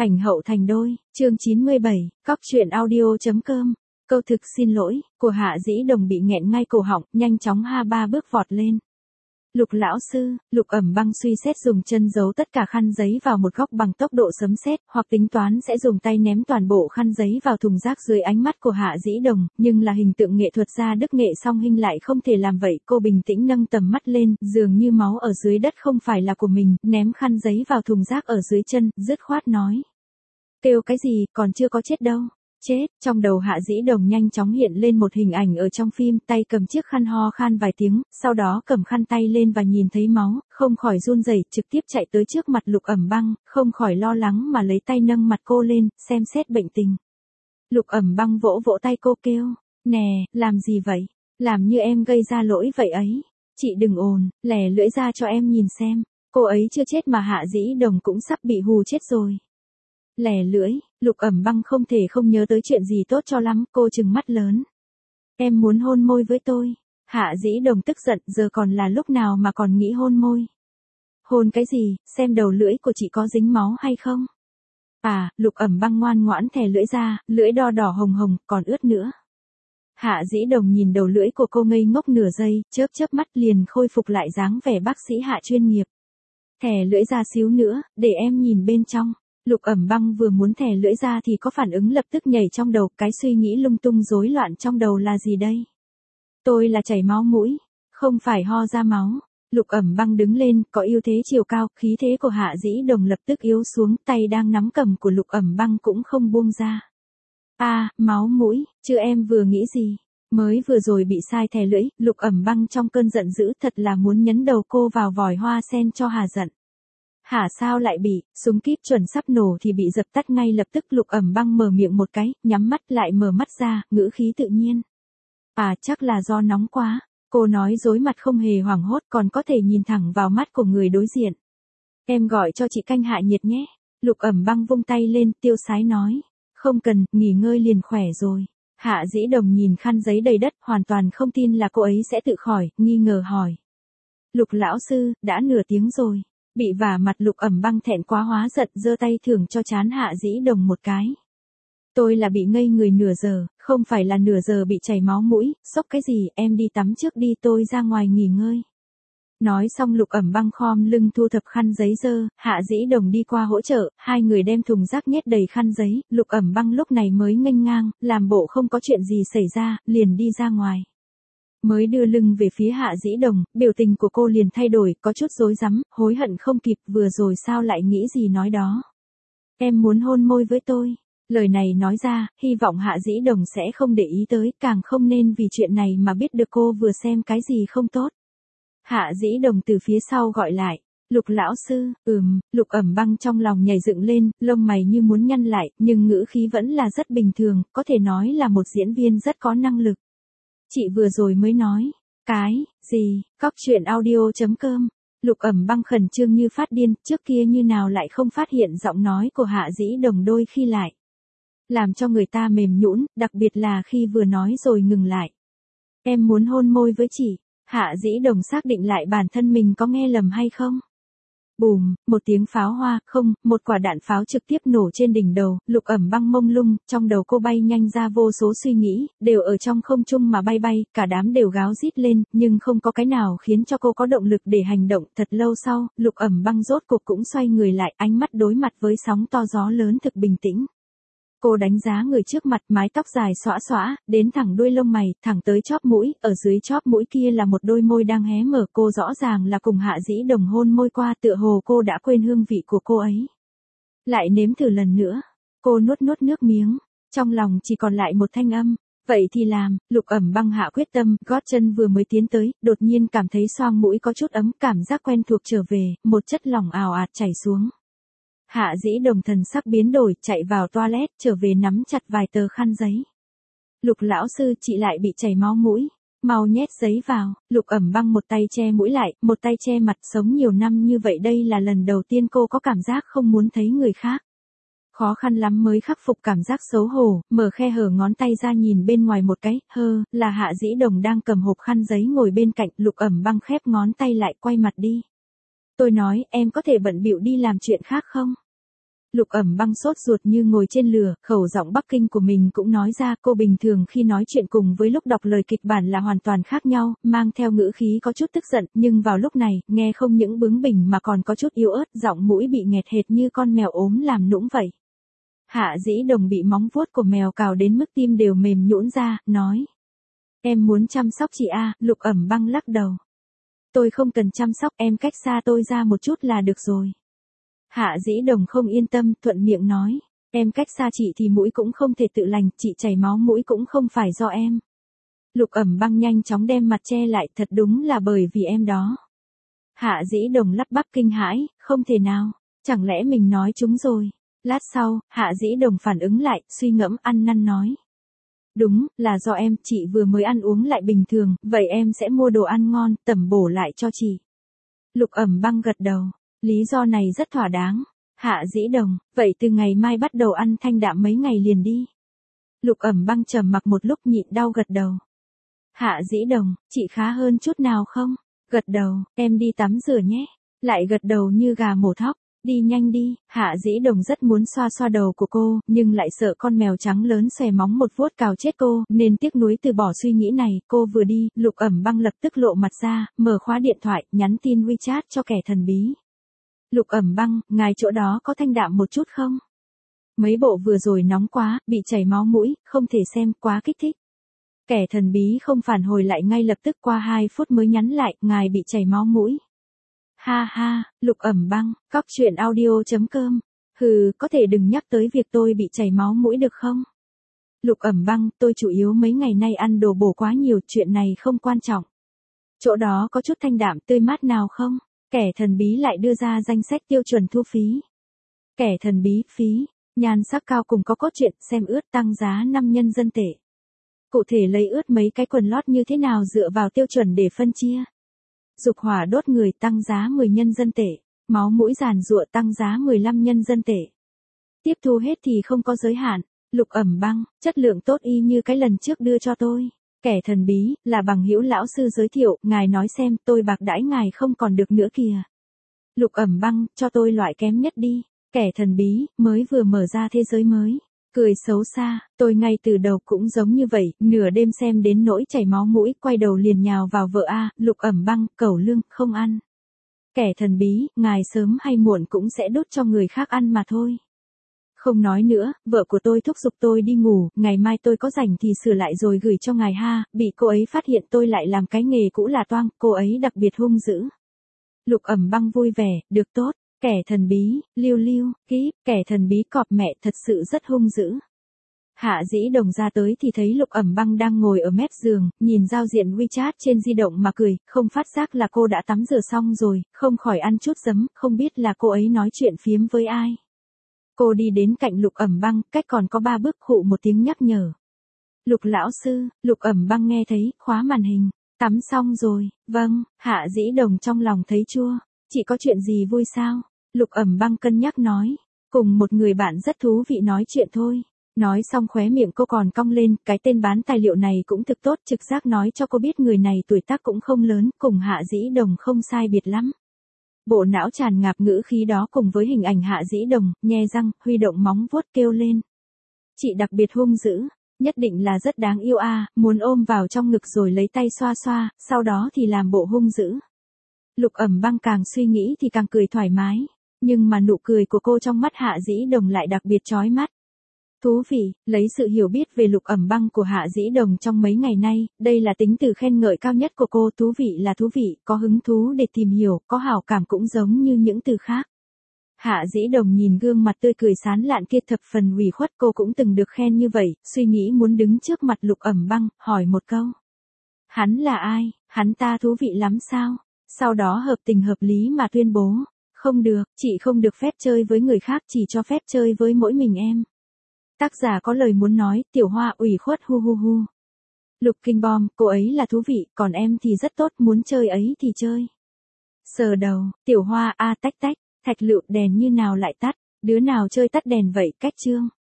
Ảnh hậu thành đôi, chương 97, cóc truyện audio.com. Câu thực xin lỗi, của Hạ Dĩ Đồng bị nghẹn ngay cổ họng, nhanh chóng ha ba bước vọt lên. Lục lão sư, Lục Ẩm Băng suy xét dùng chân giấu tất cả khăn giấy vào một góc bằng tốc độ sấm sét, hoặc tính toán sẽ dùng tay ném toàn bộ khăn giấy vào thùng rác dưới ánh mắt của Hạ Dĩ Đồng, nhưng là hình tượng nghệ thuật gia đức nghệ song hình lại không thể làm vậy. Cô bình tĩnh nâng tầm mắt lên, dường như máu ở dưới đất không phải là của mình, ném khăn giấy vào thùng rác ở dưới chân, dứt khoát nói. Kêu cái gì, còn chưa có chết đâu. Chết, trong đầu Hạ Dĩ Đồng nhanh chóng hiện lên một hình ảnh ở trong phim, tay cầm chiếc khăn ho khan vài tiếng, sau đó cầm khăn tay lên và nhìn thấy máu, không khỏi run rẩy, trực tiếp chạy tới trước mặt Lục Ẩm Băng, không khỏi lo lắng mà lấy tay nâng mặt cô lên, xem xét bệnh tình. Lục Ẩm Băng vỗ vỗ tay cô kêu, nè, làm gì vậy? Làm như em gây ra lỗi vậy ấy. Chị đừng ồn, lè lưỡi ra cho em nhìn xem. Cô ấy chưa chết mà Hạ Dĩ Đồng cũng sắp bị hù chết rồi. Lè lưỡi, Lục Ẩm Băng không thể không nhớ tới chuyện gì tốt cho lắm, cô trừng mắt lớn. Em muốn hôn môi với tôi. Hạ Dĩ Đồng tức giận, giờ còn là lúc nào mà còn nghĩ hôn môi. Hôn cái gì, xem đầu lưỡi của chị có dính máu hay không? À, Lục Ẩm Băng ngoan ngoãn thè lưỡi ra, lưỡi đỏ đỏ hồng hồng, còn ướt nữa. Hạ Dĩ Đồng nhìn đầu lưỡi của cô ngây ngốc nửa giây, chớp mắt liền khôi phục lại dáng vẻ bác sĩ Hạ chuyên nghiệp. Thè lưỡi ra xíu nữa, để em nhìn bên trong. Lục Ẩm Băng vừa muốn thè lưỡi ra thì có phản ứng lập tức nhảy trong đầu, cái suy nghĩ lung tung rối loạn trong đầu là gì đây? Tôi là chảy máu mũi, không phải ho ra máu. Lục Ẩm Băng đứng lên, có ưu thế chiều cao, khí thế của Hạ Dĩ Đồng lập tức yếu xuống, tay đang nắm cầm của Lục Ẩm Băng cũng không buông ra. À, máu mũi, chứ em vừa nghĩ gì? Mới vừa rồi bị sai thè lưỡi, Lục Ẩm Băng trong cơn giận dữ thật là muốn nhấn đầu cô vào vòi hoa sen cho hà giận. Hả sao lại bị, súng kíp chuẩn sắp nổ thì bị dập tắt ngay lập tức. Lục Ẩm Băng mở miệng một cái, nhắm mắt lại mở mắt ra, ngữ khí tự nhiên. À chắc là do nóng quá, cô nói dối mặt không hề hoảng hốt, còn có thể nhìn thẳng vào mắt của người đối diện. Em gọi cho chị canh hạ nhiệt nhé. Lục Ẩm Băng vung tay lên, tiêu sái nói. Không cần, nghỉ ngơi liền khỏe rồi. Hạ Dĩ Đồng nhìn khăn giấy đầy đất, hoàn toàn không tin là cô ấy sẽ tự khỏi, nghi ngờ hỏi. Lục lão sư, đã nửa tiếng rồi. Bị vả mặt Lục Ẩm Băng thẹn quá hóa giận, giơ tay thưởng cho trán Hạ Dĩ Đồng một cái. Tôi là bị ngây người nửa giờ, không phải là nửa giờ bị chảy máu mũi, sốc cái gì, em đi tắm trước đi, tôi ra ngoài nghỉ ngơi. Nói xong Lục Ẩm Băng khom lưng thu thập khăn giấy dơ, Hạ Dĩ Đồng đi qua hỗ trợ, hai người đem thùng rác nhét đầy khăn giấy, Lục Ẩm Băng lúc này mới nghênh ngang, làm bộ không có chuyện gì xảy ra, liền đi ra ngoài. Mới đưa lưng về phía Hạ Dĩ Đồng, biểu tình của cô liền thay đổi, có chút rối rắm, hối hận không kịp, vừa rồi sao lại nghĩ gì nói đó. Em muốn hôn môi với tôi. Lời này nói ra, hy vọng Hạ Dĩ Đồng sẽ không để ý tới, càng không nên vì chuyện này mà biết được cô vừa xem cái gì không tốt. Hạ Dĩ Đồng từ phía sau gọi lại. Lục lão sư, Lục Ẩm Băng trong lòng nhảy dựng lên, lông mày như muốn nhăn lại, nhưng ngữ khí vẫn là rất bình thường, có thể nói là một diễn viên rất có năng lực. Chị vừa rồi mới nói, cái, gì, cóc truyện audio.com. Lục Ẩm Băng khẩn trương như phát điên, trước kia như nào lại không phát hiện giọng nói của Hạ Dĩ Đồng đôi khi lại. Làm cho người ta mềm nhũn, đặc biệt là khi vừa nói rồi ngừng lại. Em muốn hôn môi với chị. Hạ Dĩ Đồng xác định lại bản thân mình có nghe lầm hay không. Bùm, một tiếng pháo hoa, không, một quả đạn pháo trực tiếp nổ trên đỉnh đầu, Lục Ẩm Băng mông lung, trong đầu cô bay nhanh ra vô số suy nghĩ, đều ở trong không trung mà bay, cả đám đều gáo rít lên, nhưng không có cái nào khiến cho cô có động lực để hành động. Thật lâu sau, Lục Ẩm Băng rốt cuộc cũng xoay người lại, ánh mắt đối mặt với sóng to gió lớn thực bình tĩnh. Cô đánh giá người trước mặt, mái tóc dài xõa xõa, đến thẳng đuôi lông mày, thẳng tới chóp mũi, ở dưới chóp mũi kia là một đôi môi đang hé mở, cô rõ ràng là cùng Hạ Dĩ Đồng hôn môi qua, tựa hồ cô đã quên hương vị của cô ấy. Lại nếm thử lần nữa, cô nuốt nước miếng, trong lòng chỉ còn lại một thanh âm, vậy thì làm. Lục Ẩm Băng hạ quyết tâm, gót chân vừa mới tiến tới, đột nhiên cảm thấy xoang mũi có chút ấm, cảm giác quen thuộc trở về, một chất lỏng ào ạt chảy xuống. Hạ Dĩ Đồng thần sắc biến đổi, chạy vào toilet, trở về nắm chặt vài tờ khăn giấy. Lục lão sư, chị lại bị chảy máu mũi, mau nhét giấy vào. Lục Ẩm Băng một tay che mũi lại, một tay che mặt, sống nhiều năm như vậy đây là lần đầu tiên cô có cảm giác không muốn thấy người khác. Khó khăn lắm mới khắc phục cảm giác xấu hổ, mở khe hở ngón tay ra nhìn bên ngoài một cái, là Hạ Dĩ Đồng đang cầm hộp khăn giấy ngồi bên cạnh. Lục Ẩm Băng khép ngón tay lại, quay mặt đi. Tôi nói, em có thể bận bịu đi làm chuyện khác không? Lục Ẩm Băng sốt ruột như ngồi trên lửa, khẩu giọng Bắc Kinh của mình cũng nói ra, cô bình thường khi nói chuyện cùng với lúc đọc lời kịch bản là hoàn toàn khác nhau, mang theo ngữ khí có chút tức giận, nhưng vào lúc này, nghe không những bướng bỉnh mà còn có chút yếu ớt, giọng mũi bị nghẹt hệt như con mèo ốm làm nũng vậy. Hạ Dĩ Đồng bị móng vuốt của mèo cào đến mức tim đều mềm nhũn ra, nói. Em muốn chăm sóc chị à, Lục Ẩm Băng lắc đầu. Tôi không cần chăm sóc, em cách xa tôi ra một chút là được rồi. Hạ Dĩ Đồng không yên tâm, thuận miệng nói. Em cách xa chị thì mũi cũng không thể tự lành, chị chảy máu mũi cũng không phải do em. Lục Ẩm Băng nhanh chóng đem mặt che lại, thật đúng là bởi vì em đó. Hạ Dĩ Đồng lắp bắp kinh hãi, không thể nào, chẳng lẽ mình nói chúng rồi. Lát sau, Hạ Dĩ Đồng phản ứng lại, suy ngẫm ăn năn nói. Đúng, là do em, chị vừa mới ăn uống lại bình thường, vậy em sẽ mua đồ ăn ngon, tẩm bổ lại cho chị. Lục Ẩm Băng gật đầu, lý do này rất thỏa đáng. Hạ Dĩ Đồng, vậy từ ngày mai bắt đầu ăn thanh đạm mấy ngày liền đi. Lục Ẩm Băng trầm mặc một lúc nhịn đau gật đầu. Hạ Dĩ Đồng, chị khá hơn chút nào không? Gật đầu, em đi tắm rửa nhé. Lại gật đầu như gà mổ thóc. Đi nhanh đi, Hạ Dĩ Đồng rất muốn xoa xoa đầu của cô, nhưng lại sợ con mèo trắng lớn xòe móng một vuốt cào chết cô, nên tiếc nuối từ bỏ suy nghĩ này, cô vừa đi, Lục Ẩm Băng lập tức lộ mặt ra, mở khóa điện thoại, nhắn tin WeChat cho kẻ thần bí. Lục Ẩm Băng, ngài chỗ đó có thanh đạm một chút không? Mấy bộ vừa rồi nóng quá, bị chảy máu mũi, không thể xem, quá kích thích. Kẻ thần bí không phản hồi lại ngay lập tức, qua 2 phút mới nhắn lại, ngài bị chảy máu mũi. Ha ha, Lục Ẩm Băng, cóc truyện audio.com. Hừ, có thể đừng nhắc tới việc tôi bị chảy máu mũi được không? Lục Ẩm Băng, tôi chủ yếu mấy ngày nay ăn đồ bổ quá nhiều, chuyện này không quan trọng. Chỗ đó có chút thanh đạm tươi mát nào không? Kẻ thần bí lại đưa ra danh sách tiêu chuẩn thu phí. Kẻ thần bí, phí, nhan sắc cao cùng có cốt truyện, xem ướt tăng giá 5 nhân dân tệ. Cụ thể lấy ướt mấy cái quần lót như thế nào dựa vào tiêu chuẩn để phân chia. Dục hỏa đốt người tăng giá 10 nhân dân tệ, máu mũi giàn giụa tăng giá 15 nhân dân tệ. Tiếp thu hết thì không có giới hạn. Lục Ẩm Băng, chất lượng tốt y như cái lần trước đưa cho tôi. Kẻ thần bí, là bằng hữu lão sư giới thiệu, ngài nói xem, tôi bạc đãi ngài không còn được nữa kìa. Lục Ẩm Băng, cho tôi loại kém nhất đi. Kẻ thần bí, mới vừa mở ra thế giới mới. Cười xấu xa, tôi ngay từ đầu cũng giống như vậy, nửa đêm xem đến nỗi chảy máu mũi, quay đầu liền nhào vào vợ a, Lục Ẩm Băng, cẩu lương, không ăn. Kẻ thần bí, ngài sớm hay muộn cũng sẽ đút cho người khác ăn mà thôi. Không nói nữa, vợ của tôi thúc giục tôi đi ngủ, ngày mai tôi có rảnh thì sửa lại rồi gửi cho ngài ha, bị cô ấy phát hiện tôi lại làm cái nghề cũ là toang, cô ấy đặc biệt hung dữ. Lục Ẩm Băng vui vẻ, được tốt. Kẻ thần bí, lưu lưu, kíp, kẻ thần bí cọp mẹ thật sự rất hung dữ. Hạ Dĩ Đồng ra tới thì thấy Lục Ẩm Băng đang ngồi ở mép giường, nhìn giao diện WeChat trên di động mà cười, không phát giác là cô đã tắm rửa xong rồi, không khỏi ăn chút giấm, không biết là cô ấy nói chuyện phiếm với ai. Cô đi đến cạnh Lục Ẩm Băng, cách còn có 3 bước khụ một tiếng nhắc nhở. Lục lão sư, Lục Ẩm Băng nghe thấy, khóa màn hình, tắm xong rồi, vâng, Hạ Dĩ Đồng trong lòng thấy chua, chị có chuyện gì vui sao? Lục Ẩm Băng cân nhắc nói, cùng một người bạn rất thú vị nói chuyện thôi. Nói xong khóe miệng cô còn cong lên, cái tên bán tài liệu này cũng thực tốt, trực giác nói cho cô biết người này tuổi tác cũng không lớn, cùng Hạ Dĩ Đồng không sai biệt lắm. Bộ não tràn ngập ngữ khí đó cùng với hình ảnh Hạ Dĩ Đồng, nhe răng, huy động móng vuốt kêu lên. Chị đặc biệt hung dữ, nhất định là rất đáng yêu a, muốn ôm vào trong ngực rồi lấy tay xoa xoa, sau đó thì làm bộ hung dữ. Lục Ẩm Băng càng suy nghĩ thì càng cười thoải mái, nhưng mà nụ cười của cô trong mắt Hạ Dĩ Đồng lại đặc biệt chói mắt. Thú vị, lấy sự hiểu biết về Lục Ẩm Băng của Hạ Dĩ Đồng trong mấy ngày nay, đây là tính từ khen ngợi cao nhất của cô, thú vị là thú vị, có hứng thú để tìm hiểu, có hảo cảm cũng giống như những từ khác. Hạ Dĩ Đồng nhìn gương mặt tươi cười sán lạn kia thập phần ủy khuất, cô cũng từng được khen như vậy, suy nghĩ muốn đứng trước mặt Lục Ẩm Băng, hỏi một câu. Hắn là ai, hắn ta thú vị lắm sao? Sau đó hợp tình hợp lý mà tuyên bố, không được, chị không được phép chơi với người khác, chỉ cho phép chơi với mỗi mình em. Tác giả có lời muốn nói, Tiểu Hoa ủy khuất hu hu hu. Lục Kinh Bom, cô ấy là thú vị, còn em thì rất tốt, muốn chơi ấy thì chơi. Sờ đầu, Tiểu Hoa a tách tách, thạch lựu đèn như nào lại tắt, đứa nào chơi tắt đèn vậy, cách chương.